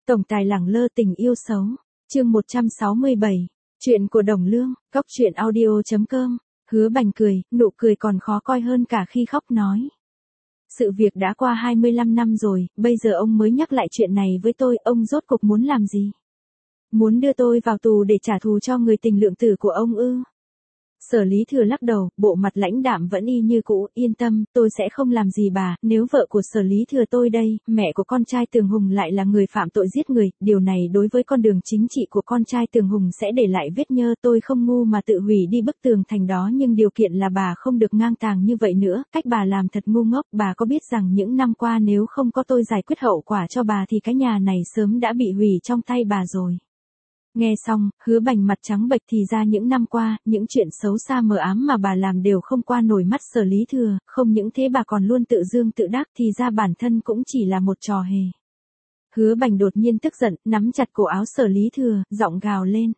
Tổng tài lẳng lơ tình yêu xấu. Chương 167. Chuyện của Đồng Lương, Cóc truyện audio.com. Hứa Bành cười, nụ cười còn khó coi hơn cả khi khóc nói. Sự việc đã qua 25 năm rồi, bây giờ ông mới nhắc lại chuyện này với tôi, ông rốt cuộc muốn làm gì? Muốn đưa tôi vào tù để trả thù cho người tình lượng tử của ông ư? Sở Lý Thừa lắc đầu, bộ mặt lãnh đạm vẫn y như cũ, yên tâm, tôi sẽ không làm gì bà, nếu vợ của Sở Lý Thừa tôi đây, mẹ của con trai Tường Hùng lại là người phạm tội giết người, điều này đối với con đường chính trị của con trai Tường Hùng sẽ để lại vết nhơ, tôi không ngu mà tự hủy đi bức tường thành đó, nhưng điều kiện là bà không được ngang tàng như vậy nữa, cách bà làm thật ngu ngốc, bà có biết rằng những năm qua nếu không có tôi giải quyết hậu quả cho bà thì cái nhà này sớm đã bị hủy trong tay bà rồi. Nghe xong, Hứa Bành mặt trắng bệch, thì ra những năm qua, những chuyện xấu xa mờ ám mà bà làm đều không qua nổi mắt Sở Lý Thừa, không những thế bà còn luôn tự dương tự đắc, thì ra bản thân cũng chỉ là một trò hề. Hứa Bành đột nhiên tức giận, nắm chặt cổ áo Sở Lý Thừa, giọng gào lên.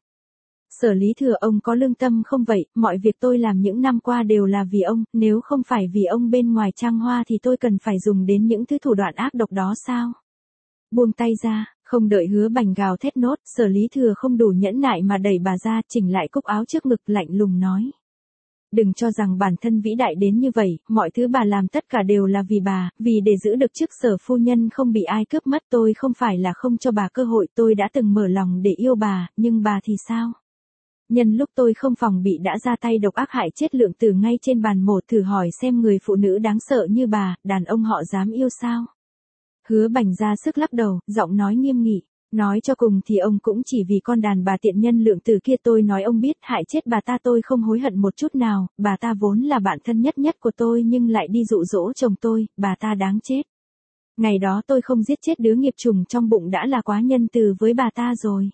Sở Lý Thừa, ông có lương tâm không vậy, mọi việc tôi làm những năm qua đều là vì ông, nếu không phải vì ông bên ngoài trang hoa thì tôi cần phải dùng đến những thứ thủ đoạn ác độc đó sao? Buông tay ra. Không đợi Hứa Bành gào thét nốt, Sở Lý Thừa không đủ nhẫn nại mà đẩy bà ra, chỉnh lại cúc áo trước ngực, lạnh lùng nói. Đừng cho rằng bản thân vĩ đại đến như vậy, mọi thứ bà làm tất cả đều là vì bà, vì để giữ được chức Sở phu nhân không bị ai cướp mất. Tôi không phải là không cho bà cơ hội, tôi đã từng mở lòng để yêu bà, nhưng bà thì sao? Nhân lúc tôi không phòng bị đã ra tay độc ác hại chết Lượng Tử ngay trên bàn mổ, thử hỏi xem người phụ nữ đáng sợ như bà, đàn ông họ dám yêu sao? Hứa Bành ra sức lắc đầu, giọng nói nghiêm nghị. Nói cho cùng thì ông cũng chỉ vì con đàn bà tiện nhân Lượng Tử kia, tôi nói ông biết, hại chết bà ta tôi không hối hận một chút nào, bà ta vốn là bạn thân nhất của tôi nhưng lại đi dụ dỗ chồng tôi, bà ta đáng chết. Ngày đó tôi không giết chết đứa nghiệp trùng trong bụng đã là quá nhân từ với bà ta rồi.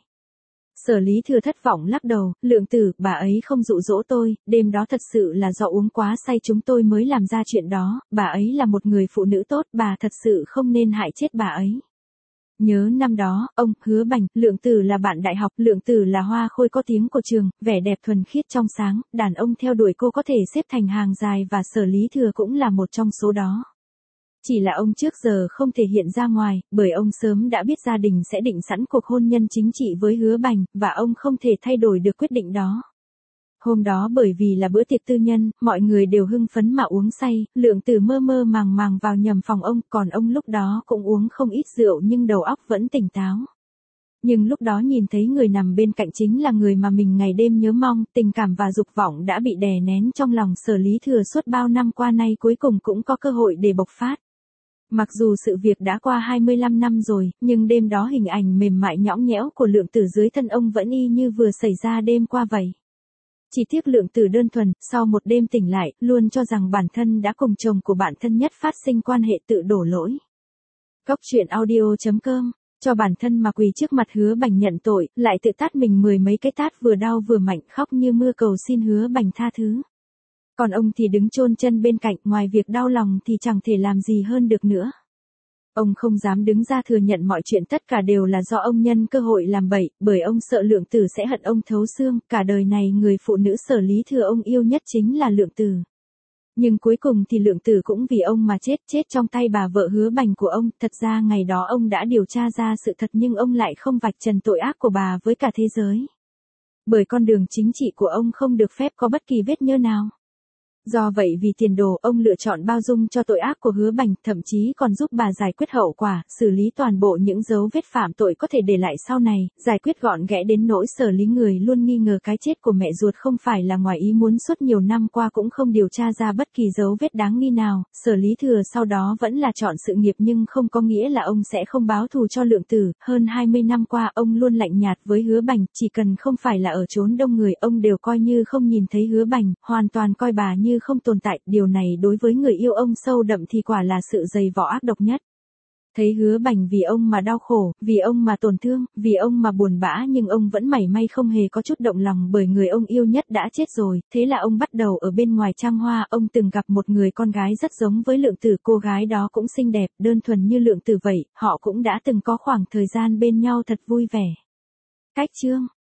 Sở Lý Thừa thất vọng lắc đầu, Lượng Tử, bà ấy không dụ dỗ tôi, đêm đó thật sự là do uống quá say chúng tôi mới làm ra chuyện đó, bà ấy là một người phụ nữ tốt, bà thật sự không nên hại chết bà ấy. Nhớ năm đó, ông, Hứa Bành, Lượng Tử là bạn đại học, Lượng Tử là hoa khôi có tiếng của trường, vẻ đẹp thuần khiết trong sáng, đàn ông theo đuổi cô có thể xếp thành hàng dài và Sở Lý Thừa cũng là một trong số đó. Chỉ là ông trước giờ không thể hiện ra ngoài, bởi ông sớm đã biết gia đình sẽ định sẵn cuộc hôn nhân chính trị với Hứa Bành, và ông không thể thay đổi được quyết định đó. Hôm đó bởi vì là bữa tiệc tư nhân, mọi người đều hưng phấn mà uống say, Lượng Tử mơ mơ màng màng vào nhầm phòng ông, còn ông lúc đó cũng uống không ít rượu nhưng đầu óc vẫn tỉnh táo. Nhưng lúc đó nhìn thấy người nằm bên cạnh chính là người mà mình ngày đêm nhớ mong, tình cảm và dục vọng đã bị đè nén trong lòng Sở Lý Thừa suốt bao năm qua nay cuối cùng cũng có cơ hội để bộc phát. Mặc dù sự việc đã qua 25 năm rồi, nhưng đêm đó hình ảnh mềm mại nhõng nhẽo của Lượng Tử dưới thân ông vẫn y như vừa xảy ra đêm qua vậy. Chỉ tiếc Lượng Tử đơn thuần, sau một đêm tỉnh lại, luôn cho rằng bản thân đã cùng chồng của bạn thân nhất phát sinh quan hệ, tự đổ lỗi. Cóc truyện audio.com, cho bản thân mà quỳ trước mặt Hứa Bành nhận tội, lại tự tát mình 10 mấy cái tát vừa đau vừa mạnh, khóc như mưa cầu xin Hứa Bành tha thứ. Còn ông thì đứng chôn chân bên cạnh, ngoài việc đau lòng thì chẳng thể làm gì hơn được nữa. Ông không dám đứng ra thừa nhận mọi chuyện tất cả đều là do ông nhân cơ hội làm bậy, bởi ông sợ Lượng Tử sẽ hận ông thấu xương, cả đời này người phụ nữ Sở Lý Thừa ông yêu nhất chính là Lượng Tử. Nhưng cuối cùng thì Lượng Tử cũng vì ông mà chết trong tay bà vợ Hứa Bành của ông, thật ra ngày đó ông đã điều tra ra sự thật nhưng ông lại không vạch trần tội ác của bà với cả thế giới. Bởi con đường chính trị của ông không được phép có bất kỳ vết nhơ nào. Do vậy vì tiền đồ, ông lựa chọn bao dung cho tội ác của Hứa Bành, thậm chí còn giúp bà giải quyết hậu quả, xử lý toàn bộ những dấu vết phạm tội có thể để lại sau này, giải quyết gọn ghẽ đến nỗi Sở Lý người luôn nghi ngờ cái chết của mẹ ruột không phải là ngoài ý muốn, suốt nhiều năm qua cũng không điều tra ra bất kỳ dấu vết đáng nghi nào. Sở Lý Thừa sau đó vẫn là chọn sự nghiệp nhưng không có nghĩa là ông sẽ không báo thù cho Lượng Tử. Hơn 20 năm qua ông luôn lạnh nhạt với Hứa Bành, chỉ cần không phải là ở chốn đông người ông đều coi như không nhìn thấy Hứa Bành, hoàn toàn coi bà như không tồn tại, điều này đối với người yêu ông sâu đậm thì quả là sự dày vò ác độc nhất. Thấy Hứa Bành vì ông mà đau khổ, vì ông mà tổn thương, vì ông mà buồn bã nhưng ông vẫn mảy may không hề có chút động lòng bởi người ông yêu nhất đã chết rồi, thế là ông bắt đầu ở bên ngoài trang hoa, ông từng gặp một người con gái rất giống với Lượng Tử, cô gái đó cũng xinh đẹp, đơn thuần như Lượng Tử vậy, họ cũng đã từng có khoảng thời gian bên nhau thật vui vẻ. Cách chương